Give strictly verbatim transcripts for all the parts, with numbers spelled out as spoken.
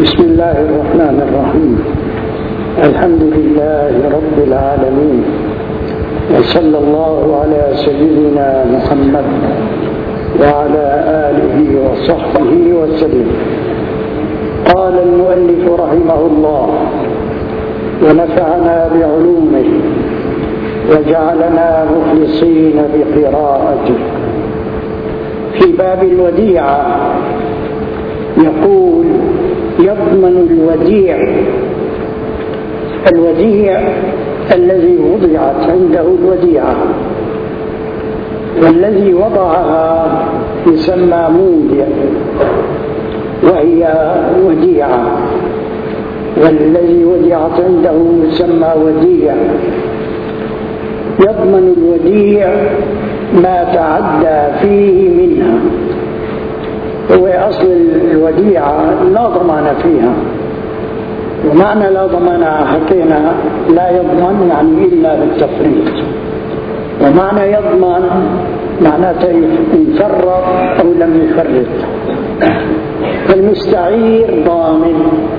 بسم الله الرحمن الرحيم. الحمد لله رب العالمين، وصلى الله على سيدنا محمد وعلى آله وصحبه وسلم. قال المؤلف رحمه الله: ونفعنا بعلومه وجعلنا مخلصين بقراءته. في باب الوديعة يقول: يضمن الوديع الوديع الذي وضعت عنده الوديعة، والذي وضعها يسمى مودع وهي وديعة، والذي وضعت عنده يسمى وديع. يضمن الوديع ما تعدى فيه منها. هو أصل الوديعة لا ضمان فيها، ومعنى لا ضمان حكينا لا يضمن يعني إلا بالتفريط، ومعنى يضمن معناته إن فرط أو لم يفرط. فالمستعير ضامن،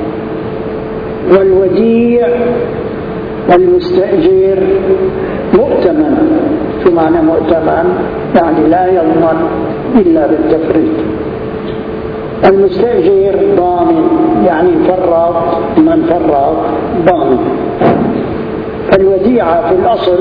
والوديع والمستأجر مؤتمن. شو معنى مؤتمن؟ يعني لا يضمن إلا بالتفريط. المستأجر ضامن يعني فرط من فرط ضامن. فالوديعة في الأصل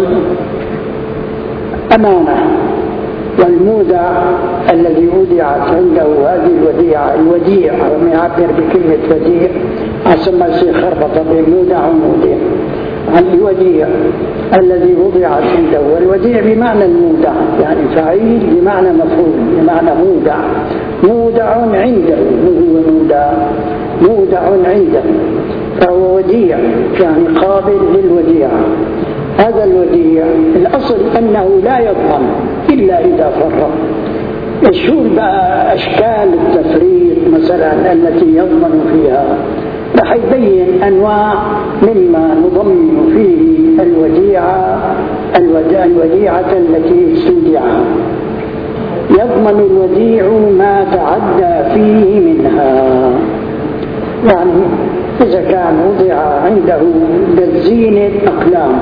أمانة، والمودع الذي ودعت عنده هذه الوديعة الوديع، أو يعبر بكلمة وديع عشان ما يصير خربطة بين مودع ومودع. عن الوديع الذي وضعت عنده، والوديع بمعنى المودع يعني فعيل بمعنى مفعول بمعنى مودع. مودع عنده، هو مودع مودع عنده، فهو وديع يعني قابل للوديعة. هذا الوديع الأصل أنه لا يضمن إلا إذا فرط. يشوف بقى أشكال التفريط مثلا التي يضمن فيها، رح يبين أنواع مما نضمن فيه الوديعة الوديعة التي استودعها. يضمن الوديع ما تعدى فيه منها، يعني إذا كان وضع عنده دزينة أقلام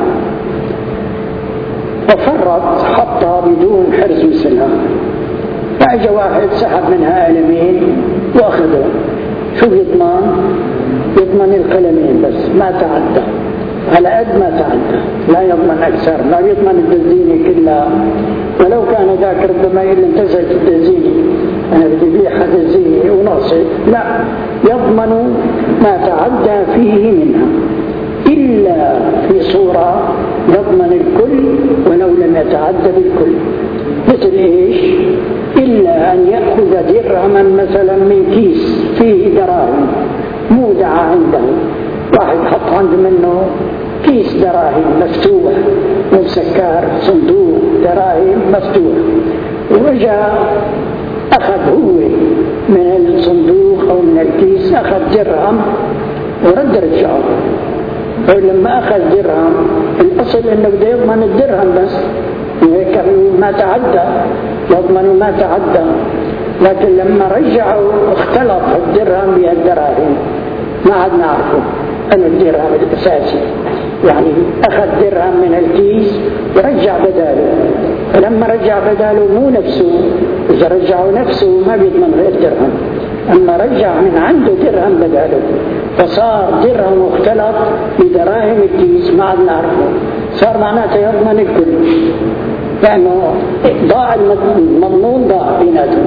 وفرط حطها بدون حرز مثلها، فأجى واحد سحب منها قلمين وأخذه، شو يضمن؟ يضمن القلمين بس، ما تعدى على قد ما تعدى، لا يضمن أكثر، لا يضمن الدزينة كلها. ولو كان ذاك ربما إلا انتزلت الدزينة، أنا بدي بيع هذا الدزينة وناصب، لا، يضمن ما تعدى فيه منها، إلا في صورة يضمن الكل ولو لم يتعدى بالكل. مثل إيش؟ إلا أن يأخذ درهما مثلا من كيس فيه دراهم مودعة عنده، واحد حط عنده منه كيس دراهم مفتوح ومسكر، صندوق دراهم مفتوح، ورجع أخذ هو من الصندوق أو من الكيس أخذ درهم ورد رجعه. فلما أخذ درهم الأصل أنه بده يضمن الدرهم بس، وهيك ما تعدى، يضمن ما تعدى. لكن لما رجعوا اختلط الدرهم بالدراهم، ما عاد نعرفه أن الدرهم الأساسي، يعني أخذ درهم من الكيس ورجع بداله. فلما رجع بداله مو نفسه، إذا رجعوا نفسه ما بيضمن غير درهم، أما رجع من عنده درهم بداله، فصار درهم مختلط بدراهم الكيس ما عاد نعرفه، صار معناته يضمن الكل، لأنه ضاع المضمون، ضاع بيناتهم.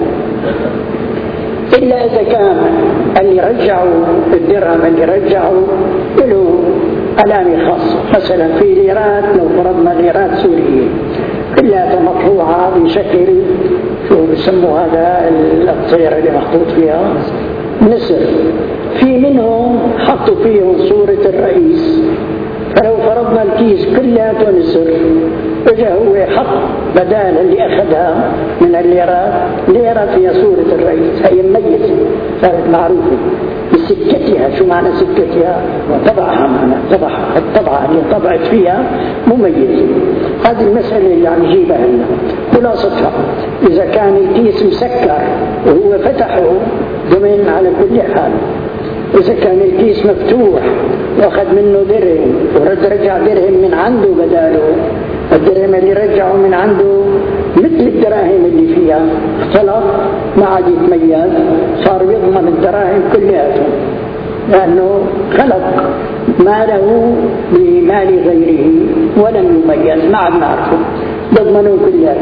إلا إذا كان اللي رجعوا الدرهم اللي رجعوا له علامة خاصة، مثلا في ليرات، لو فرضنا ليرات سورية كلها مطبوعة بشكل شو بسموا هذا الطير اللي محطوط فيها نسر، في منهم حطوا فيهم صورة الرئيس، فلو فرضنا الكيس كلها نسر، وجاء هو حط بدال اللي أخذها من الليرات ليرة فيها صورة الرئيس، هي مميزة صارت معروفة بسكتها. شو معنى سكتها؟ طبعها، معنى طبعها، الطبعة اللي طبعت فيها مميزة. هذه المسألة اللي عم نجيبها لنا خلاصتها، إذا كان الكيس مسكر وهو فتحه ضمن على كل حال، إذا كان الكيس مفتوح وأخذ منه درهم ورد رجع درهم من عنده بداله، الدرهم اللي رجعه من عنده مثل الدراهم اللي فيها، اختلط ما عاد يتميز، صار يضمن الدراهم كلها لأنه خلق ماله بمال غيره ولم يميز، ما عاد نعرفه، يضمنون كلها.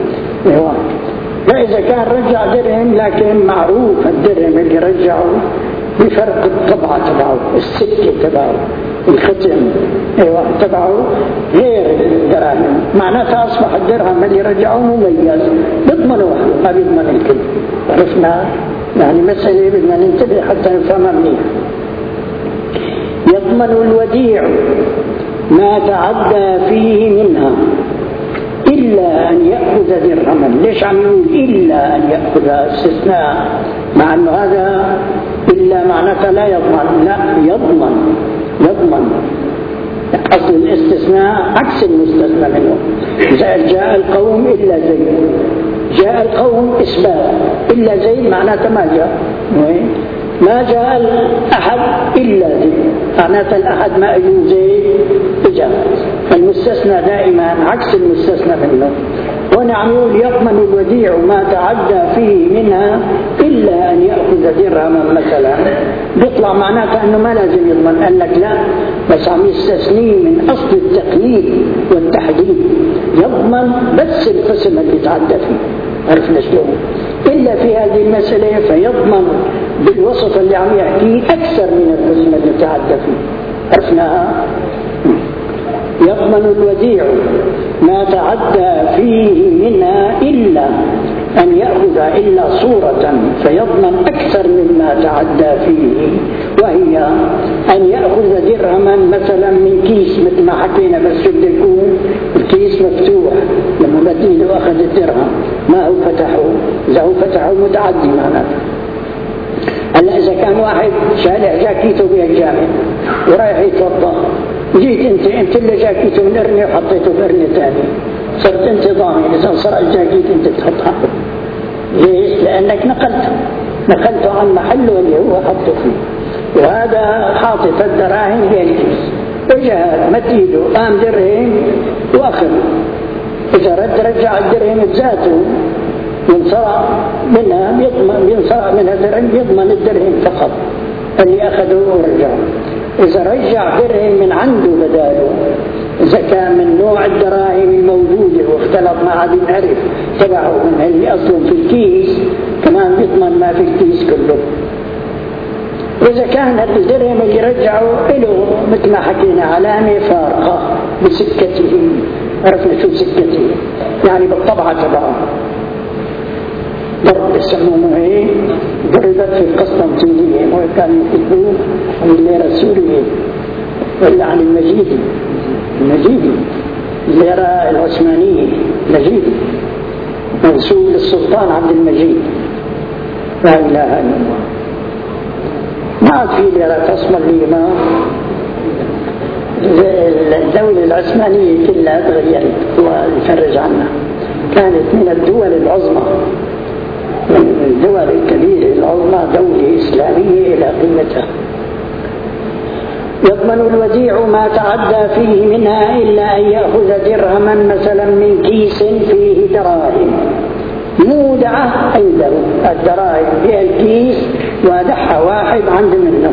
فإذا كان رجع درهم لكن معروف الدرهم اللي رجعه بفرق الطبعة تبعه، السكة تبعه، الختم ايوه تبعه غير الدراهم، معناتها اصبح الدرهم اللي رجعه مميز، بيضمنه وحده ما بيضمن الكل. عرفنا يعني مسألة بدنا ننتبه حتى نفهمها منيح. يضمن الوديع ما تعدى فيه منها إلا أن يأخذ درهما. ليش عم يقول إلا أن يأخذ استثناء، مع أنه هذا إلا معناتها لا يضمن؟ لا، يضمن يضمن. أصل الاستثناء عكس المستثنى منه. جاء القوم إلا زيد، جاء القوم إثبات، إلا زيد معناتها ما جاء، ما جاء الأحد إلا زيد معناتها الأحد ما أجو زيد إجا. المستثنى دائما عكس المستثنى منه. هنا عم يقول يضمن الوديع ما تعدى فيه منها إلا أن يأخذ درهما مثلا، بيطلع معناتها أنه ما لازم يضمن. قال لك لا، بس عم يستثنيه من أصل التقييد والتحديد، يضمن بس القسم اللي تعدى فيه. عرفنا شلون؟ إلا في هذه المسألة فيضمن بالوصف اللي عم يحكيه أكثر من القسم اللي تعدى فيه. عرفناها؟ يضمن الوديع ما تعدى فيه منها إلا أن يأخذ إلا صورة فيضمن أكثر مما تعدى فيه، وهي أن يأخذ درهما مثلا من كيس مثل ما حكينا، بس بده يكون الكيس مفتوح، لما بديله أخذ الدرهم ما هو فتحه، إذا هو فتحه متعدي معناته. هلا إذا كان واحد شالع جاكيته بالجامع ورايح يتوضأ، جيت انت انت اللي جاكيته من ارني وحطيته في ارني ثاني، صرت انت ضامن اذا سرق الجاكيت انت تحطها. ليش؟ لانك نقلته نقلته عن محله اللي هو حطه فيه، وهذا حاطط الدراهم بالكيس، وجاء مد ايده قام درهم واخذ، اذا رد رجع الدرهم بذاته ينصرع منها يضمن ينصرع منها درهم، يضمن الدرهم فقط اللي اخذه ورجعه. إذا رجع درهم من عنده بداله، إذا كان من نوع الدراهم الموجودة واختلط ما عاد ينعرف تبعه من اللي أصلا في الكيس، كمان يضمن ما في الكيس كله. وإذا كان الدرهم اللي رجعه له مثل ما حكينا علامة فارقة بسكته، عرفنا شو سكته؟ يعني بالطبعة تبعه. ضرب يسمونه ايه؟ ضربت في القسطنطينية، وكانوا يكتبوه عن الليرة السورية ولا عن المجيدي المجيدي الليرة العثمانية المجيدي منسوب للسلطان عبد المجيد. لا إله إلا الله. ما عاد في ليرة تصمى الإمام. الدولة العثمانية كلها تغيرت، الله يفرج عنها، كانت من الدول العظمى، من الدول الكبيرة العظمى، دولة إسلامية إلى قمتها. يضمن الوديع ما تعدى فيه منها إلا أن يأخذ درهما مثلا من كيس فيه دراهم مودعة عنده، الدراهم في الكيس ودحها واحد عند منه،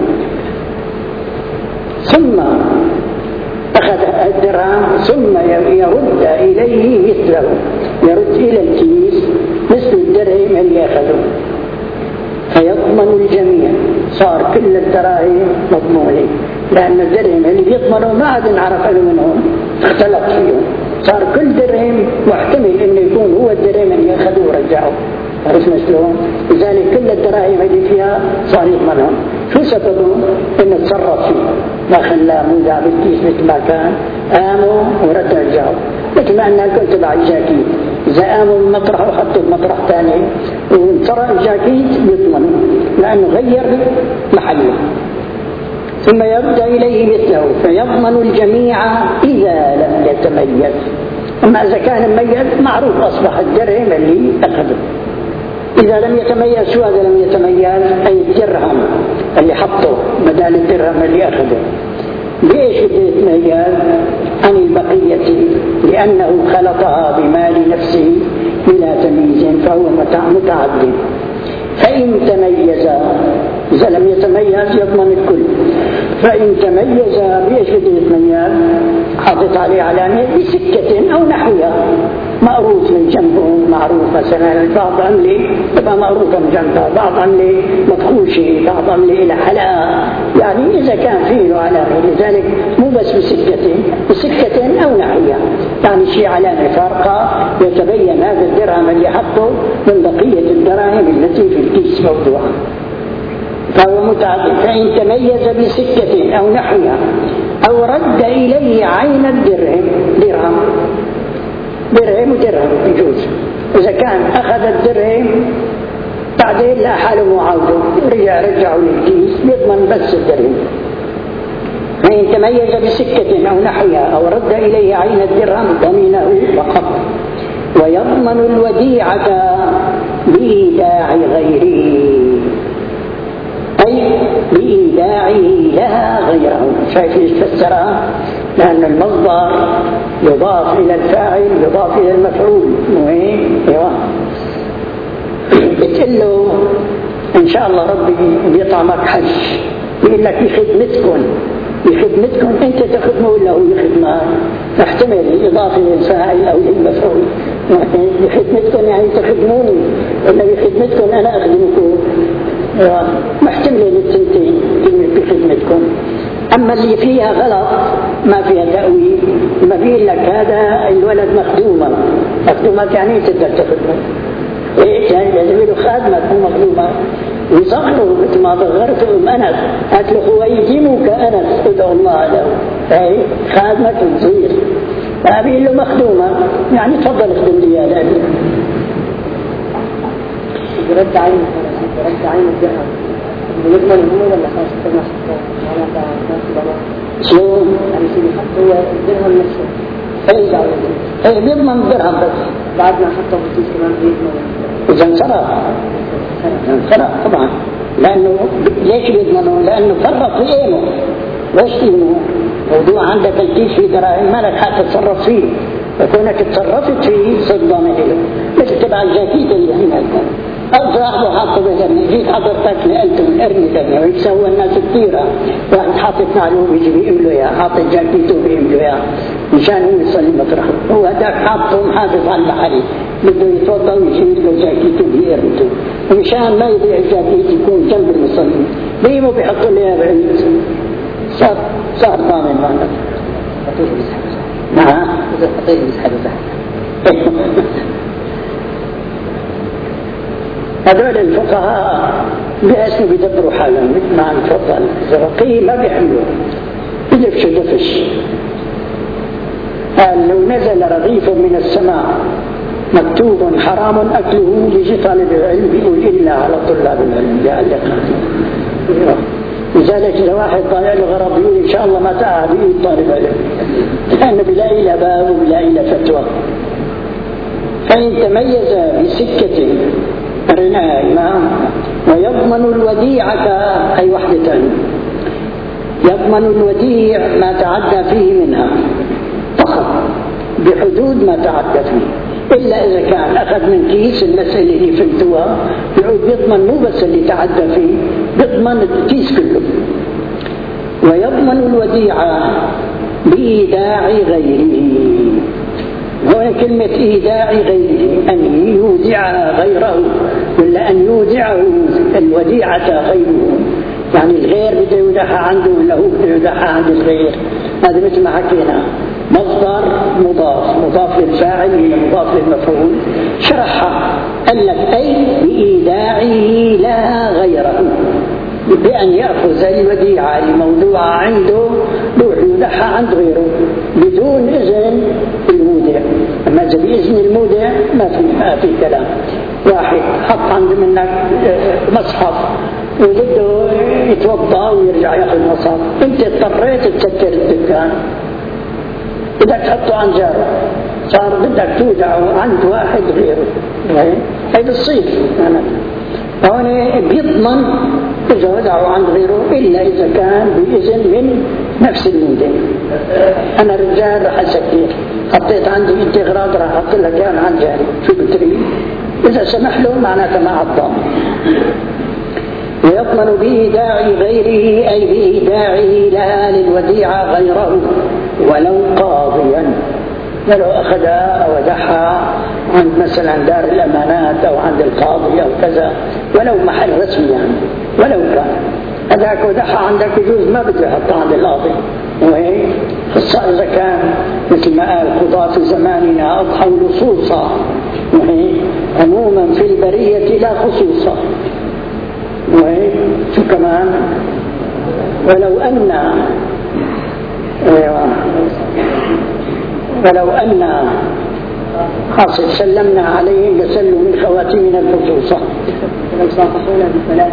ثم أخذ الدرهم ثم يرد إليه مثله، يرد إلى الكيس مثل الدرهم اللي أخذه، فيضمن الجميع. صار كل الدراهم مضمونة، لأن الدرهم اللي بيضمنوا ما عاد نعرف له منهم، اختلط فيهم، صار كل درهم محتمل إنه يكون هو الدرهم اللي أخذوه ورجعوه. عرفنا شلون؟ لذلك كل الدراهم اللي فيها صار يضمنهم. شو سببه؟ إنه تصرف فيه، ما خلاه مودع بالكيس مثل ما كان، قاموا ورد رجعوا، مثل ما أنها الكل تبع الجاكيت، إذا قاموا من مطرح وحطوا بمطرح ثاني وانصرع الجاكيت يضمنوا لأنه غير محله. ثم يرد إليه مثله فيضمن الجميع إذا لم يتميز. أما إذا كان مميز معروف أصبح الدرهم اللي أخذه. إذا لم يتميز، شو هذا لم يتميز؟ أي الدرهم اللي حطه بدل الدرهم اللي أخذه. ليش بده يتميز عن البقية؟ لأنه خلطها بمال نفسه بلا تمييز فهو متعدد. فإن تميز، إذا لم يتميز يضمن الكل. فإن تميز بإيش بده يتميز؟ حاطط عليه علامة بسكة أو نحوها، معروف من جنبه، معروف مثلا بعض عملة تبقى معروفة من جنبها، بعض عملة مدخوشة، بعض عملة إلى حلاقة، يعني إذا كان فيه علامة. لذلك مو بس بسكة، بسكة أو نحوها، يعني شيء علامة فارقة يتبين هذا الدرهم اللي حطه من بقية الدراهم التي في الكيس موضوعة، فهو متعدد. فإن تميز بسكة أو نحوها أو رد إليه عين الدرهم، درهم درهم ودرهم يجوز. إذا كان أخذ الدرهم بعدين لا حاله معاوضه رجع رجعوا للكيس يضمن بس الدرهم. فإن تميز بسكة أو نحوها أو رد إليه عين الدرهم ضمنه فقط. ويضمن الوديعة بإيداع غيره، أي بإيداعه لها غيره. شايف ليش فسرها؟ لأن المصدر يضاف إلى الفاعل يضاف إلى المفعول. وين؟ ايوه بتقول له إن شاء الله ربي بيطعمك حج، يقول لك بخدمتكم بخدمتكم أنت تخدمه ولا هو يخدمك؟ تحتمل الإضافة للفاعل أو للمفعول. بخدمتكم يعني تخدموني، ولا بخدمتكم أنا أخدمكم؟ محتملة للتنتين كلمة بخدمتكم. أما اللي فيها غلط ما فيها تأويل، ما فيه لك هذا الولد مخدومة. مخدومة يعني تقدر تخدمه، إيه يعني لازم له خادمة تكون مخدومة. وصغره مثل ما صغرته أم أنس، قالت له خويتمك أنس ادعو الله له، أي خادمة تصير. فأبي له مخدومة يعني تفضل اخدم لي هذا. يرد عين يرد عين الدرهم يضمن هو ولا خلاص تبنى حقه؟ شلون؟ يعني سيدي حط هو الدرهم نفسه. اي اي بيضمن الدرهم بس بعد ما حطه في الكيس كمان بيضمن. إذا انسرق انسرق طبعا. لأنه ليش بيضمنه؟ لأنه فرط في عينه. ليش تضمنه؟ موضوع عندك الكيس في دراهم ما لك حق تتصرف فيه، وكونك تصرفت فيه صد ضامن له. مثل تبع الجاكيت اللي هنا أو صاحبه حاطه بهرني، جيت حضرتك نقلته ارمي دمي ويسوى الناس كثيرة. واحد حاطط معلوم يجي بيقول يا حاطط جاكيته بيقول يا مشان هو يصلي مطرحه. هو هذاك حاطه محافظ على المحل بده يتوضا ويجيب له جاكيته بيرمته، ومشان ما يضيع الجاكيت يكون جنب المصلي بيمو بيحطوا له اياه بعيد. صار صار ضامن معنا. نعم إذا حطيت مسحبه صح. هذول الفقهاء بيأسوا بيدبروا حالهم مثل ما نفضل. الزرقي ما بيحملوا بيدفشوا دفش. قال لو نزل رغيف من السماء مكتوب حرام أكله يجي طالب العلم بيقول إلا على طلاب العلم لعلك. لذلك إذا واحد ضايع له غرض يقول إن شاء الله ما تعب يقول طالب علم، لأنه بلاقي له باب وبلاقي له فتوى. فإن تميز بسكة قرناها إمام. ويضمن الوديعة أي وحدة، يضمن الوديع ما تعدى فيه منها فقط بحدود ما تعدى فيه، إلا إذا كان أخذ من كيس المسألة اللي فهمتوها يعود بيضمن مو بس اللي تعدى فيه، بيضمن الكيس كله. ويضمن الوديعة بإيداع غيره. هو كلمة إيداع غيره أن يودع غيره، ولا أن يودعه الوديعة غيره، يعني الغير بده يودعها عنده ولا هو بده يودعها عند الغير. هذا مثل ما حكينا مصدر مضاف مضاف للفاعل إلى مضاف للمفعول. شرحها قال لك أي بإيداعه لها غيره، بأن يأخذ الوديعة الموضوعة عنده روح يودعها عند غيره بدون إذن المودع. أما إذا بإذن المودع ما في ما في كلام. واحد حط عند منك مصحف وبده يتوضأ ويرجع يأخذ مصحف، أنت اضطريت تسكر الدكان بدك تحطه عن جاره، صار بدك تودعه عند واحد غيره. هي بالصيف هون بيضمن إذا ودعوا عن غيره إلا إذا كان بإذن من نفس المودع. أنا رجال راح أسكر، حطيت عندي أنت أغراض راح أحط لك يعني عن جاري، شو بتريد؟ إذا سمح له معناته ما عطاه. ويضمن بإيداع غيره أي بإيداعه لها للوديعة غيره ولو قاضيا، ولو أخذها أو ودعها عند مثلا دار الأمانات أو عند القاضي أو كذا، ولو محل رسمي يعني، ولو كان هذاك ودعها عندك يجوز ما بده يحطها عند القاضي. وهي خصوصا إذا كان مثل ما قال قضاة في زماننا أضحوا لصوصا، وهي عموما في البرية لا خصوصا. وهي شو كمان ولو أن ولو أن خاص سلمنا عليهم لسلوا من خواتمنا الخصوصة ولو صافحونا بالفلاة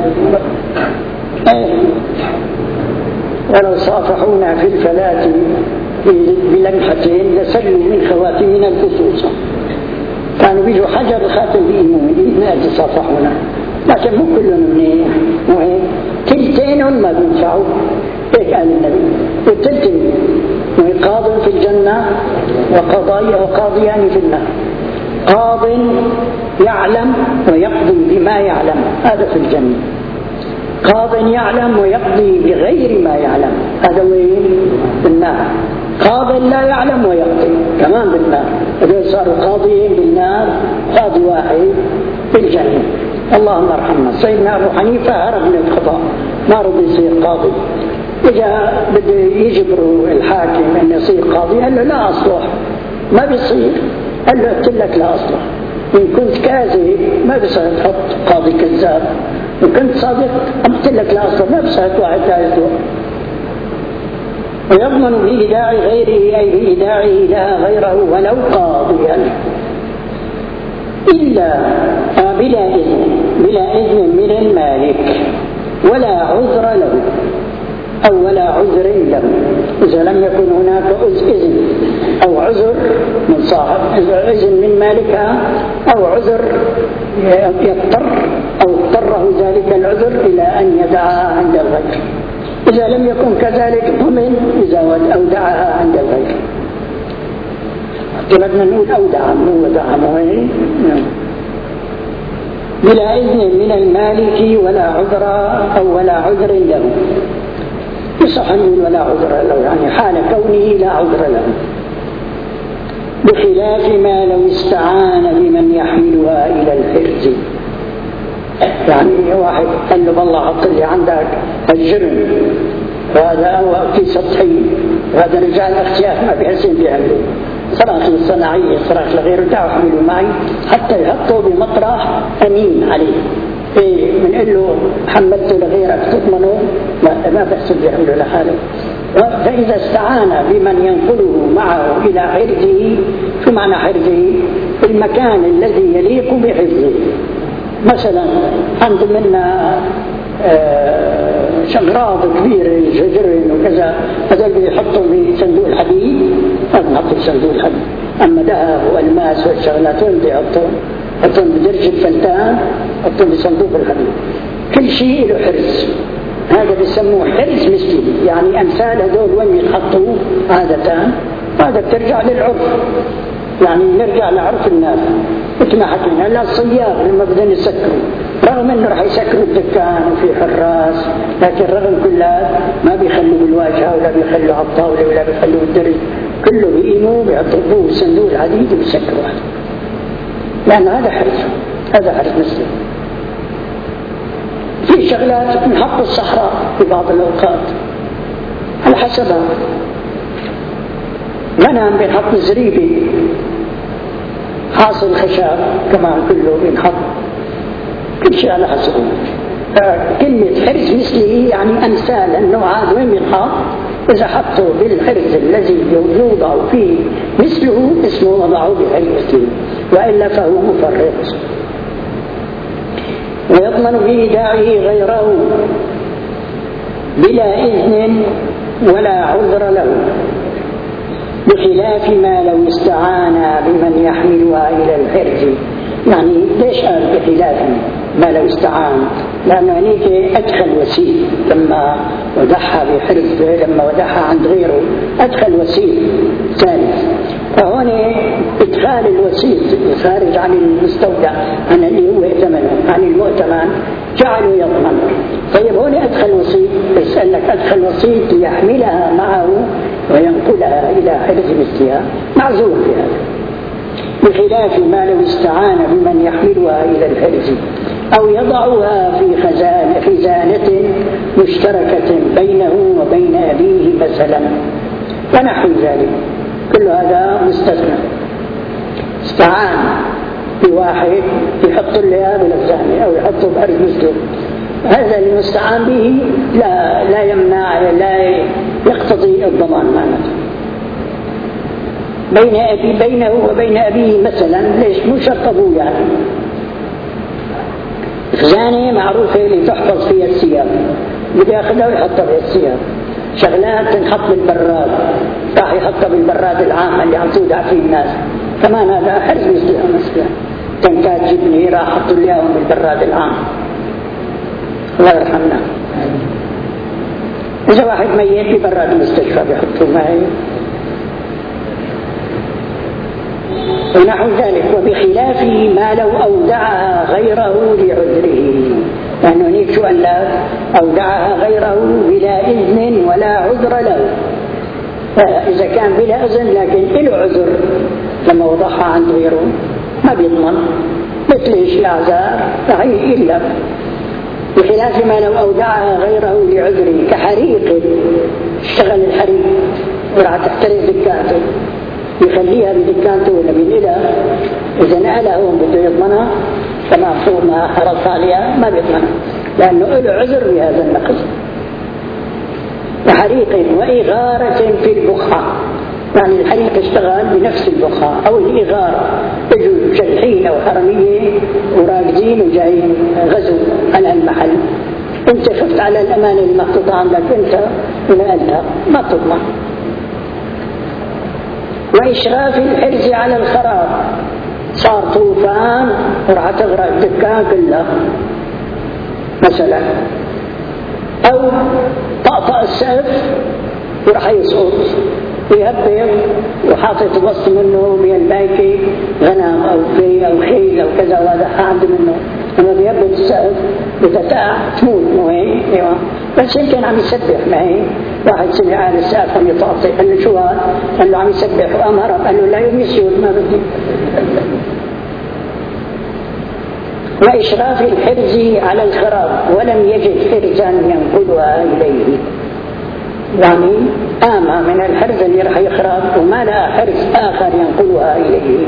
ولو صافحونا في الفلاة بلمحتين لسلوا من خواتمنا الخصوصة. كانوا بيجوا حجر الخاتم بإيمون ما يتصافحونا، لكن مو كلهم منيح، وهيك تلتين ما بينفعوا. هيك قال النبي والتلتين قاض في الجنة وقضاء وقاضيان في النار. قاض يعلم ويقضي بما يعلم، هذا في الجنة. قاض يعلم ويقضي بغير ما يعلم، هذا وين؟ في النار. قاض لا يعلم ويقضي كمان بالنار، إذا صاروا قاضيين بالنار قاضي واحد في الجنة. اللهم ارحمنا. سيدنا أبو حنيفة هرب من القضاء، ما رضي يصير قاضي. إذا بده يجبروا الحاكم أن يصير قاضي قال له لا أصلح، ما بيصير. قال له قلت لك لا أصلح، إن كنت كاذب ما بصير تحط قاضي كذاب، إن كنت صادق قلت لك لا أصلح، ما بصير واحد ثالث. ويضمن بإيداع غيره أي بإيداعه لها غيره ولو قاضيا إلا بلا إذن بلا إذن من المالك ولا عذر له أو ولا عذر له. إذا لم يكن هناك إذن أو عذر من صاحب، إذن من مالكها أو عذر يضطر أو اضطره ذلك العذر إلى أن يدعها عند الغير. إذا لم يكن كذلك ضمن إذا أودعها عند الغير. بدنا نقول أودعها مو ودعها مو بلا إذن من المالك ولا عذر أو ولا عذر له. يصح أن يقول ولا عذر له، يعني حال كونه لا عذر له، بخلاف ما لو استعان بمن يحملها إلى الحرز. يعني واحد قال له والله حط لي عندك الجرم، وهذا هو في سطحي، وهذا رجال اختيار ما بيحسن بيعملوا صراخ الصناعية صراخ لغيره، تعالوا حملوا معي حتى يحطوا بمطرح أمين عليه. إيه بنقول له حملته لغيرك تضمنه؟ لا، ما بيحسن بيعملوا لحاله. فإذا استعان بمن ينقله معه إلى حرزه، شو معنى حرزه؟ المكان الذي يليق بحفظه. مثلا عند منا آه شغراض كبيرة جرين وكذا، هذول بيحطوا في صندوق الحديد، ما بنحطوا في صندوق الحديد. أما ذهب والماس والشغلات وين بيحطوا؟ حطوا بدرج الفلتان، حطوا في صندوق الحديد. كل شيء له حرز، هذا بيسموه حرز مثلي، يعني أمثال هذول وين يتحطوا عادة. هذا بترجع للعرف، يعني نرجع لعرف الناس. مثل ما حكينا لا الصياد لما بدهم يسكروا، رغم انه راح يسكروا الدكان وفي حراس، لكن رغم كل هذا ما بيخلوا بالواجهه ولا بيخلوا على الطاوله ولا بيخلوا الدرج، كله بيقيموا بيعطوه صندوق الحديد وبيسكروا هذا، لأن هذا حرز، هذا حرز مسلم. في شغلات بنحط الصحراء في بعض الأوقات على حسبها، منام بنحط زريبي، حاصل خشب كمان كله بنحط، كل شيء على حسبه. كلمة حرز مثله يعني أمثال النوع هذا وين بنحط؟ إذا حطوا بالحرز الذي يوضع فيه مثله اسمه وضعوا بحرزه، وإلا فهو مفرط. ويضمن بإيداعه غيره بلا إذن ولا عذر له، بخلاف ما لو استعان بمن يحملها إلى الحرز. يعني ليش قال بخلاف؟ ما لو استعان، لأنه هنيك أدخل وسيل لما ودعها بحرز، لما ودعها عند غيره أدخل وسيل ثالث، فهون إدخال الوسيل خارج عن المستودع، عن اللي هو ائتمنه، عن المؤتمن جعله يضمن. طيب هون أدخل وسيط، يسأل لك أدخل وسيط ليحملها معه وينقلها إلى حرز مثلها، معذور في هذا، بخلاف ما لو استعان بمن يحملها إلى الحرز أو يضعها في خزانة خزانة مشتركة بينه وبين أبيه مثلا ونحو ذلك، كل هذا مستثنى. استعان بواحد يحط له بالخزانة أو يحطه بحرز مثله، هذا المستعان به لا لا يمنع، لا يقتضي الضمان معناته. بين أبي بينه وبين أبيه مثلا، ليش مو شرط أبوه يعني. خزانة معروفة اللي تحفظ فيها الثياب، بدي ياخذها ويحطها في الثياب. شغلات تنحط بالبراد، راح يحطها بالبراد العام اللي عم تودع فيه الناس، كمان هذا حرز مثلها. مثلا تنتاج جبني راح يحطوا لي اياهم بالبراد العام، الله يرحمنا. إذا واحد ميت ببراد المستشفى بيحطوه معي ونحو ذلك. وبخلافه ما لو أودعها غيره لعذره، لأنه هناك شو قال لك؟ أودعها غيره بلا إذن ولا عذر له، فإذا كان بلا إذن لكن له عذر لما وضعها عند غيره ما بيضمن، مثل إيش الأعذار صحيح إلا. بخلاف ما لو أودعها غيره لعذره، كحريق اشتغل الحريق ورعى تحترق دكانته، يخليها بدكانته ولا بينقلها، إذا نقلها هو بده يضمنها كما فوق ما حرص عليها ما بيضمنها، لأنه له عذر بهذا النقص. وحريق وإغارة في البقعة، يعني الحريق اشتغل بنفس البقعة، أو الإغارة يجوا مشلحين أو حرمية وراكدين وجايين غزو على المحل، انت خفت على الأمانة المحطوطة عندك انت ونقلها ما تضمن. وإشراف الحرز على الخراب، صار طوفان ورح تغرق الدكان كلها مثلا، أو طأطأ السقف ورح يسقط ويهبط وحاطط وسط منه من البايكي غنم أو في أو خيل أو كذا، وهذا حاد منه لما بيهبط السقف بتتاع تموت مهم. ايوه بس يمكن عم يسبح معي، واحد سمع على السقف عم يطاطي، قال له شو هذا؟ قال له عم يسبح وقام هرب، قال له لا يوم يسير ما بدي. وإشراف الحرز على الخراب ولم يجد حرزا ينقلها إليه، يعني آمى من الحرز اللي رح يخرب وما لا حرز آخر ينقلها إليه.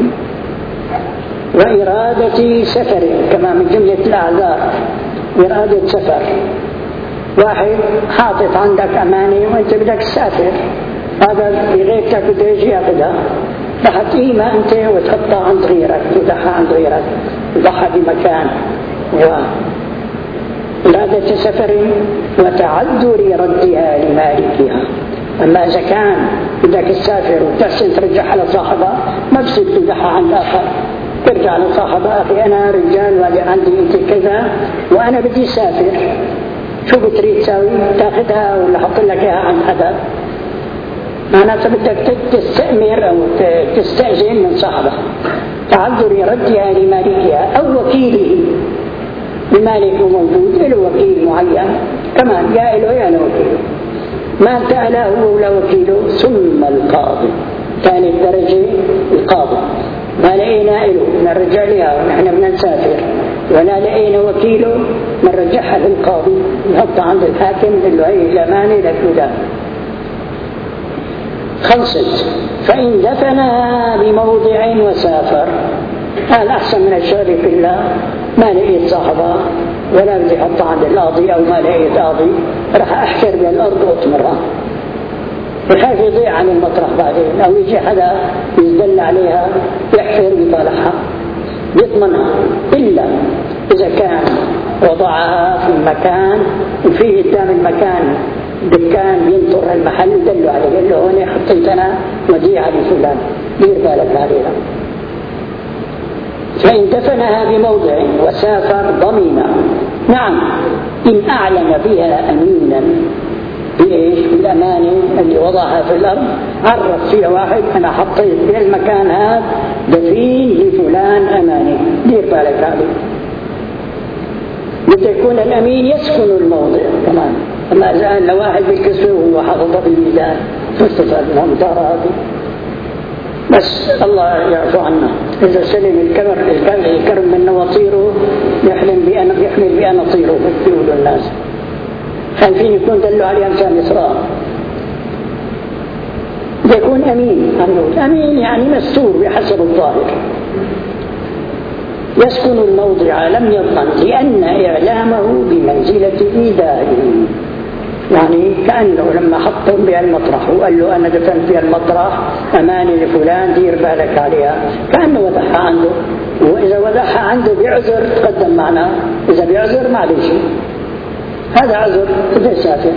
وإرادة سفر كما من جملة الأعذار، إرادة سفر، واحد حاطط عندك أمانة وأنت بدك تسافر، هذا بغيرتك بده يجي ياخذها، رح تقيمها أنت وتحطها عند غيرك، تودعها عند غيرك، تضعها بمكان. إرادة سفر وتعذر ردها لمالكها. أما إذا كان بدك تسافر وتحسن ترجعها لصاحبها، ما بصير تودعها عند آخر، ترجع لصاحبها، أخي أنا رجال وعندي أنت كذا وأنا بدي أسافر، شو بتريد تساوي؟ تاخذها ولا حط لك إياها عند حدا؟ معناتها بدك تستأمر أو تستأذن من صاحبها. تعذر ردها لمالكها أو وكيله، المالك موجود له وكيل معين كمان، يا له يا له وكيله، ما انتهى هو ولا وكيله ثم القاضي، ثاني الدرجة القاضي. ما لقينا له نرجع لها ونحن بدنا نسافر ولا لقينا وكيله نرجعها للقاضي، نحطها عند الحاكم نقول له هي الأمانة لك ولا. خلصت. فإن دفنها بموضع وسافر، هذا أحسن من الشارع كلها، ما لقيت صاحبها ولا بدي أحطها عند القاضي أو ما لقيت قاضي، رح أحفر بالأرض وأطمرها، بخاف يضيع عن المطرح بعدين، أو يجي حدا يدل عليها يحفر يطالعها يضمنها، إلا إذا كان وضعها في المكان وفيه قدام المكان دكان ينطر المحل ودلوا عليه، قال له هون حطيت أنا وديعة لفلان دير بالك عليها. فإن دفنها بموضع وسافر ضمن. نعم إن أعلن بها أمينا بإيش؟ بالأمانة اللي وضعها في الأرض، عرف فيها واحد أنا حطيت في المكان هذا دفين لفلان أمانة، دير بالك عليه. متى يكون الأمين يسكن الموضع كمان، أما إذا لو واحد بالكسوة وهو حاططها في الميزان فاستفاد منها مدارة، بس الله يعفو عنا. إذا سلم الكبر الكرم من نواطيره يحلم بأن يحمل بأن نطيره يقول الناس، خايفين يكون دلوا عليه أمثال إسراء. يكون أمين، أمين يعني مستور بحسب الظاهر. يسكن الموضع لم يضمن لأن إعلامه بمنزلة إيذائه، يعني كأنه لما حطهم بهالمطرح وقال له أنا دفنت بهالمطرح أماني لفلان دير بالك عليها، كأنه وضعها عنده، وإذا وضعها عنده بعذر تقدم معنا، إذا بعذر ما عليه شيء، هذا عذر إذا سافر،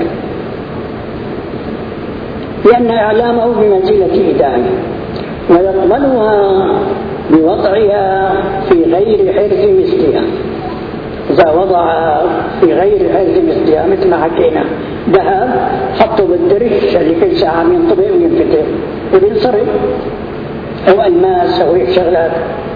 لأن إعلامه بمنزلة إيذائه. ويضمنها بوضعها في غير حرز مثلها، إذا وضع في غير حرز مثلها مثل ما حكينا ذهب حطه بالدرج اللي كل ساعة ينطبق وينفتح وبينصرف، أو الماس أو هيك شغلات.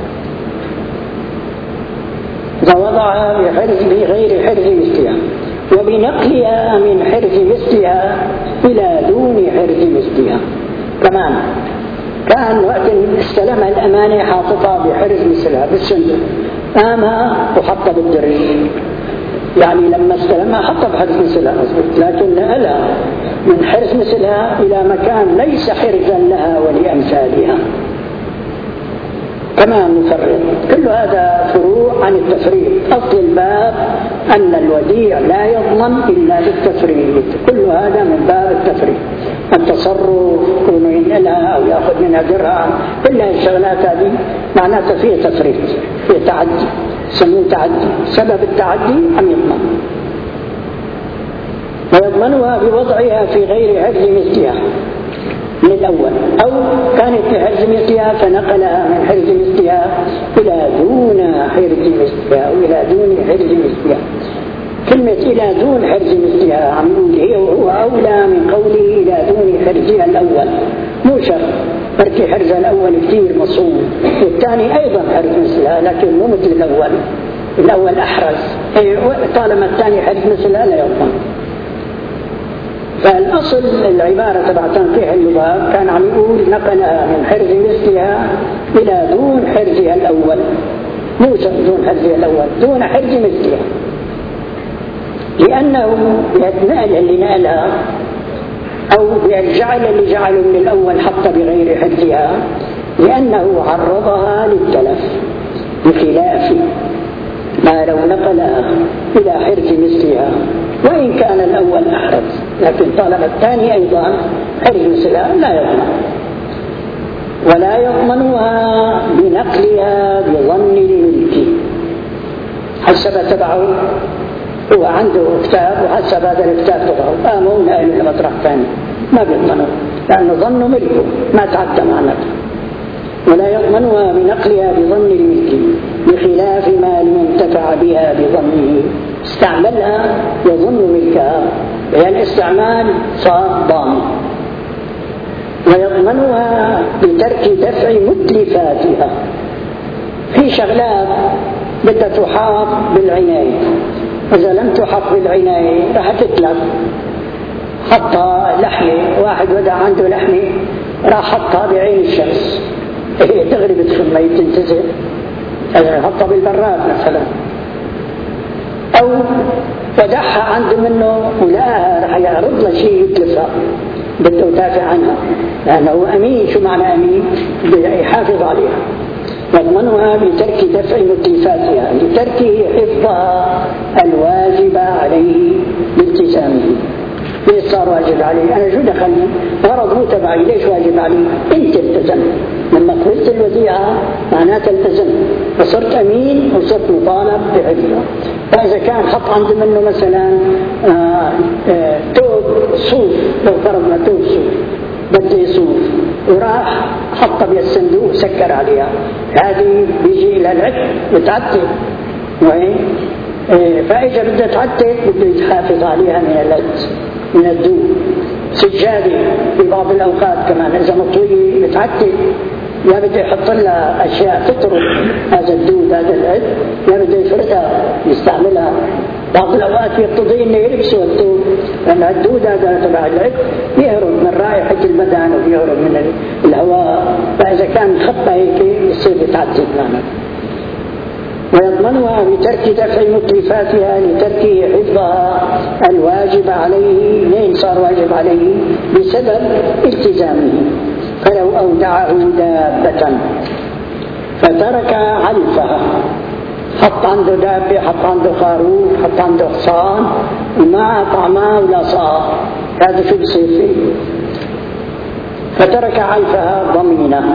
إذا وضعها بحرز بغير حرز مثلها وبنقلها من حرز مثلها إلى دون حرز مثلها. كمان كان وقت استلم الأمانة حاططها بحرز مثلها بالصندوق، قامها وحطها بالدرج، يعني لما استلمها حطها بحرز مثلها، لكن نقلها من حرز مثلها إلى مكان ليس حرزا لها ولأمثالها. كمان نفرق، كل هذا فروع عن التفريط. أصل الباب أن الوديع لا يضمن إلا بالتفريط، كل هذا من باب التفريط. التصرف كونه ينقلها أو يأخذ منها درهم، كل الشغلات هذه معناتها فيها تفريط، فيها تعدي، سموه تعدي، سبب التعدي أم يضمن. ويضمنها بوضعها في غير حرز مثلها من الأول، أو كانت في حرز مثلها فنقلها من حرز مثلها إلى دون حرز مثلها أو إلى دون حرز مثلها. كلمة إلى دون حرز مثلها عم يقول هي وهو أولى من قوله إلى دون حرزها الأول، مو شرط، بركي حرز الأول كثير مصون والثاني أيضا حرز مثلها لكن مو مثل الأول، الأول أحرز، طالما الثاني حرز مثلها لا يضمن. فالأصل العبارة تبع تنقيح اللباب كان عم يقول نقلها من حرز مثلها إلى دون حرزها الأول، مو دون حرزها الأول، دون حرز مثلها، لأنه يتنقل اللي نقلها أو يجعل اللي جعله من الأول حتى بغير حرزها، لأنه عرضها للتلف، بخلاف ما لو نقلها إلى حرز مثلها وإن كان الأول أحرز، لكن طالما الثاني أيضا حرز مثلها لا يضمن. ولا يضمنها بنقلها بظن الملك، حسب تبعه، هو عنده كتاب وحسب هذا الكتاب تبعه قاموا نقلوا لمطرح ثاني، ما بيضمنوا لأنه ظنوا ملكه ما تعدى معناه. ولا يضمنها بنقلها بظن الملك بخلاف ما ينتفع بها بظنه، استعملها يظن ملكها، هي الاستعمال صار ضامن. ويضمنها بترك دفع متلفاتها، في شغلات بدها تحاط بالعناية، إذا لم تحط بالعناية راح تتلف. حطها لحمة، واحد ودع عنده لحمة راح حطها بعين الشمس هي تغرب تخمة تنتزع، حطها بالبراد مثلا، أو ودعها عنده منه ولقاها راح يعرض له شيء يتلفها بده يدافع عنها، لأنه أمين. شو معنى أمين؟ يحافظ عليها. يضمنها بترك دفع متلفاتها لتركه حفظها الواجب عليه بالتزامه. ليش صار واجب عليه؟ أنا شو دخلني؟ غرض مو تبعي، ليش واجب عليه؟ أنت التزمت، لما قبلت الوديعة معناتها التزمت فصرت أمين وصرت مطالب بحفظها. فإذا كان حط عند منه مثلا آه آه توب صوف، لو فرضنا توب صوف بده صوف وراح حط بها الصندوق وسكر عليها، هذه بيجي إلى العد وتعتق، وين فإذا بدها تعتق بده يتحافظ عليها من العد من الدود. سجادة في بعض الأوقات كمان إذا مطوية بتعتق، يا بده يحط لها أشياء تطرد هذا الدود هذا العد، يا بده يفردها يستعملها. بعض الأوقات يقتضي إنه يلبسوا الدود، لأن الدود هذا تبع العد يهرب من رائحة البدن ويهرب من الهواء، فإذا كان خطة هيك يصير يتعتق معنا. ويضمنها بترك دفع متلفاتها لترك حفظها الواجب عليه. لين صار واجب عليه؟ بسبب التزامه. فلو أودعه دابة فترك علفها، حط عنده دابة، حط عنده خروف، حط عنده حصان وما طعماه ولا صار، هذا شو بصير فيه؟ فترك علفها ضمينه،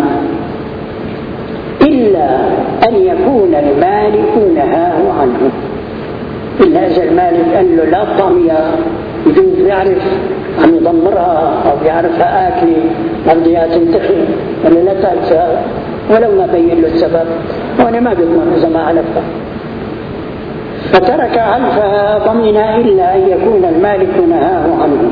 إلا أن يكون المالك نهاه عنه. إلا إذا المالك قال له لا طعميها، يجوز يعرف عم يضمرها أو يعرفها آكلة أرضيها تنتخي ولا لا تأكلها، ولو ما بين له السبب وأنا ما بضمن إذا ما علفها. فترك علفها ضمنا إلا أن يكون المالك نهاه عنه.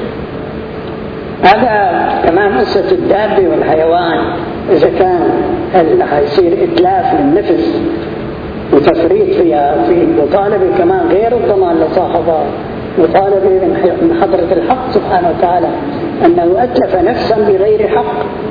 هذا كمان قصة الدابة والحيوان، إذا كان يصير إتلاف للنفس وتفريط فيها في مطالبة كمان غير الضمان لصاحبها، مطالبة من حضرة الحق سبحانه وتعالى أنه أتلف نفسا بغير حق.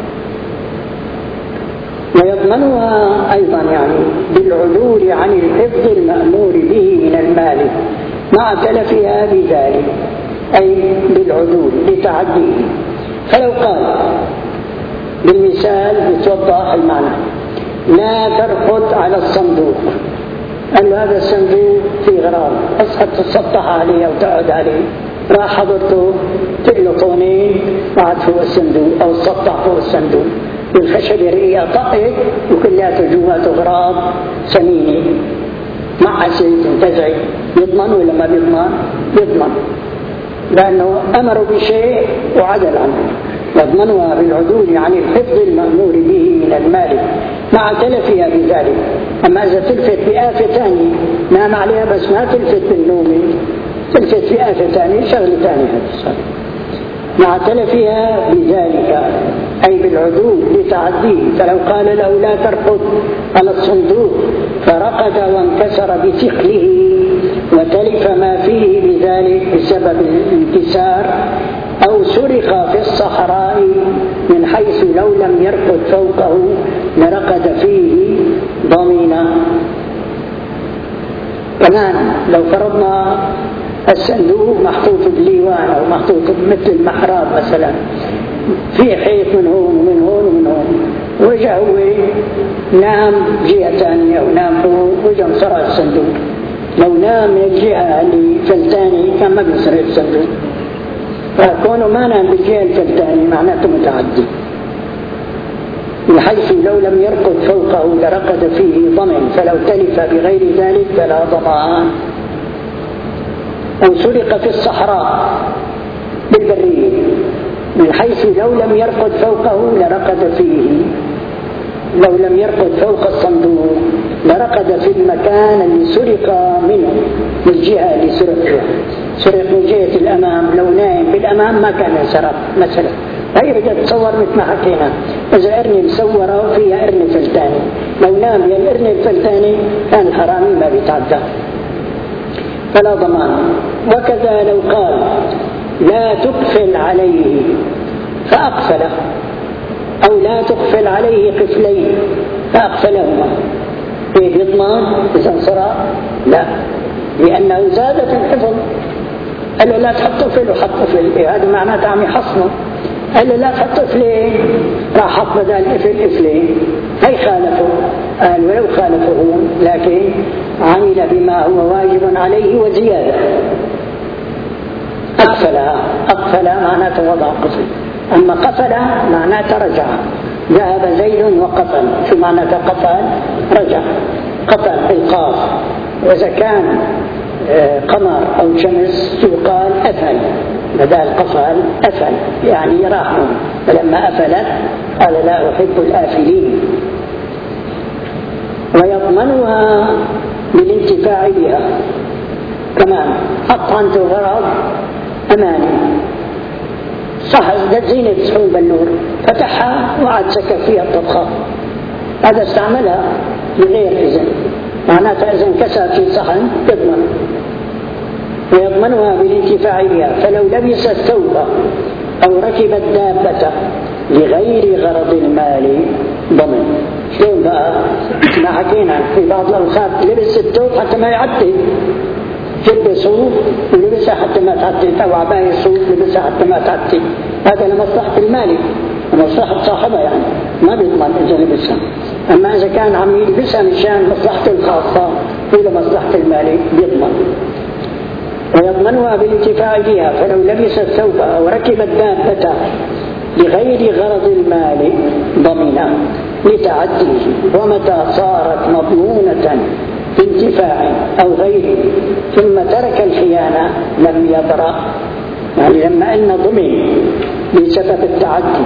ويضمنها أيضا يعني بالعدول عن الحفظ المأمور به من المال مع تلفها بذلك، أي بالعدول لتعديه. فلو قال بالمثال بتوضح المعنى: لا ترقد على الصندوق، قال له هذا الصندوق في غرام، أصحى تسطح عليه أو تقعد عليه، راح حضرته تقله طونين قعد فوق الصندوق أو تسطح فوق الصندوق، والخشب رئيه طقت وكلياته جواته غراب سمينه معسل تنتزع، يضمن ولا ما بيضمن؟ يضمن، لأنه أمر بشيء وعدل عنه. يضمنها بالعدول عن الحفظ المأمور به من المال مع تلفها بذلك. أما إذا تلفت بآفة ثانية نام عليها بس ما تلفت بالنوم، تلفت بآفة ثانية شغل ثاني هذا مع تلفها بذلك، أي بالعدول لتعديه. فلو قال له لا ترقد على الصندوق فرقد وانكسر بثقله وتلف ما فيه بذلك بسبب الانكسار، أو سرق في الصحراء من حيث لو لم يرقد فوقه لرقد فيه ضمينا. كمان لو فرضنا الصندوق محطوط بليوان أو محطوط مثل المحراب مثلا، في حيط من هون ومن هون ومن هون، وجا هو نام جهة ثانية أو نام هو وجا انصرع الصندوق. لو نام من الجهة اللي فلتاني كان ما بينصرع الصندوق، فكونه ما نام بالجهة الفلتاني معناته متعدي. بحيث لو لم يرقد فوقه لرقد فيه ضمن، فلو تلف بغير ذلك فلا ضمان. أو سرق في الصحراء بالبرية من حيث لو لم يرقد فوقه لرقد فيه، لو لم يرقد فوق الصندوق لرقد في المكان اللي سرق منه، من الجهة اللي سرق فيها. سرق من جهة الأمام، لو نايم بالأمام ما كان سرق مثلا، هي بدها تصور مثل ما حكينا، إذا أرني مصورة وفيها أرني فلتاني، لو نام يا الأرني الفلتاني كان الحرامي ما بيتعدى، فلا ضمان. وكذا لو قال لا تقفل عليه فأقفله، أو لا تقفل عليه قفلين فأقفلهما، كيف يضمن إذا انصرع؟ لا، لأنه زاد في الحفظ. قال له لا تحط قفل وحط قفل، إيه هذا معناته عم يحصنه. قال له لا تحط قفلين، راح حط بدل قفل قفلين، هي خالفه. قال ولو خالفه لكن عمل بما هو واجب عليه وزيادة. أقفلها، أقفل معناته وضع قفل، أما قفل معناته رجع. ذهب زيد وقفل، شو معناته قفل؟ رجع، قفل بالقاف. وإذا كان قمر أو شمس يقال أفل، بدال قفل أفل يعني راحوا، فلما أفلت قال لا أحب الآفلين. ويضمنها بالانتفاع بها كمان، أطعنت غرض أماني صح زينة صحون النور، فتحها وعاد سكب فيها الطبخة، هذا استعملها بغير إذن، معناتها إذن كسر في صحن يضمن. ويضمنها بالانتفاع بها، فلو لبس الثوب أو ركب الدابة لغير غرض المال ضمن. شلون بقى؟ ما حكينا في بعض الأوقات لبس الثوب حتى ما يعتق، جلد صوف ولبسها حتى ما تعتق، أو عباية صوف لبسها حتى ما تعتق، هذا لمصلحة المالك ومصلحة صاحبها، يعني ما بيضمن إذا لبسها. أما إذا كان عم يلبسها مشان مصلحته الخاصة إلى مصلحة المالك بيضمن. ويضمنها بالانتفاع بها، فلو لبس الثوب أو ركب الدابة لغير غرض المال ضمنا لتعديه. ومتى صارت مضمونة بانتفاع أو غيره ثم ترك الخيانة لم يبرأ، يعني لما أن ضمن بسبب التعدي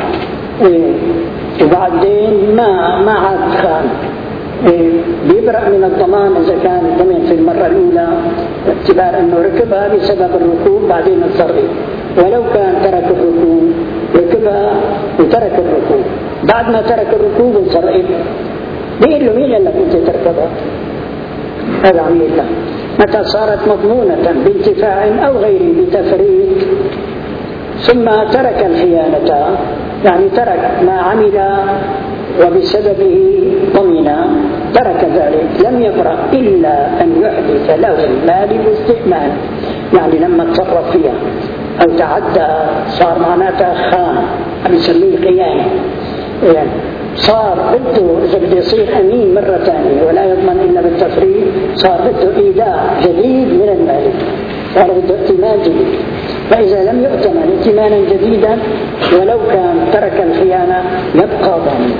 وبعدين ما ما عاد خان بيبرأ من الضمان إذا كان ضمن في المرة الأولى باعتبار أنه ركبها بسبب الركوب بعدين الضرب، ولو كان ترك الركوب ركبها وترك الركوب بعد ما ترك الركوب انصرف، بيقول له مين قال لك أنت تركبها؟ هذا عم يقول له متى صارت مضمونة بانتفاع أو غيره بتفريط ثم ترك الخيانة، يعني ترك ما عمل وبسببه ضمنا ترك ذلك لم يبرأ إلا أن يحدث له المال باستئمان، يعني لما تصرف فيها أو تعدى صار معناتها خان، عم يسميه خيانة، يعني صار بده إذا بده يصير أمين مرة ثانية ولا يضمن إلا بالتفريط، صار بده إيداع جديد من المالك، صار بده ائتمان جديد. فإذا لم يؤتمن ائتمانا جديدا ولو كان ترك الخيانة يبقى ضامنا.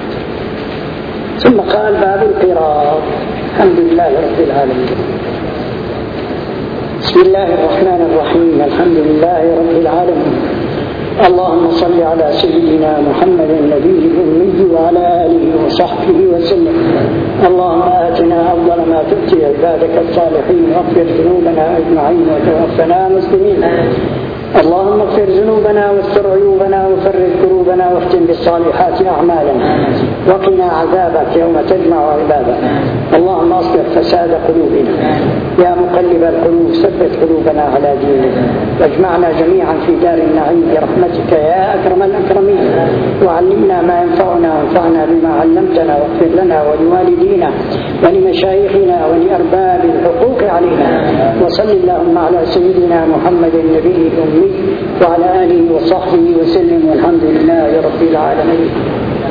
ثم قال باب القراض. الحمد لله رب العالمين. بسم الله الرحمن الرحيم. الحمد لله رب العالمين. اللهم صل على سيدنا محمد النبي الأمي وعلى آله وصحبه وسلم. اللهم آتنا أفضل ما تؤتي عبادك الصالحين، واغفر ذنوبنا أجمعين وتوفنا مسلمين. اللهم اغفر ذنوبنا واستر عيوبنا وفرج كروبنا واختم بالصالحات أعمالنا، وقنا عذابك يوم تجمع عبادك. اللهم اصلح فساد قلوبنا، يا مقلب القلوب ثبت قلوبنا على دينك، واجمعنا جميعا في دار النعيم برحمتك يا أكرم الأكرمين. وعلمنا ما ينفعنا وانفعنا بما علمتنا، واغفر لنا ولوالدينا ولمشايخنا ولأرباب الحقوق علينا. وصل اللهم على سيدنا محمد النبي الأمي وعلى آله وصحبه وسلم، والحمد لله رب العالمين.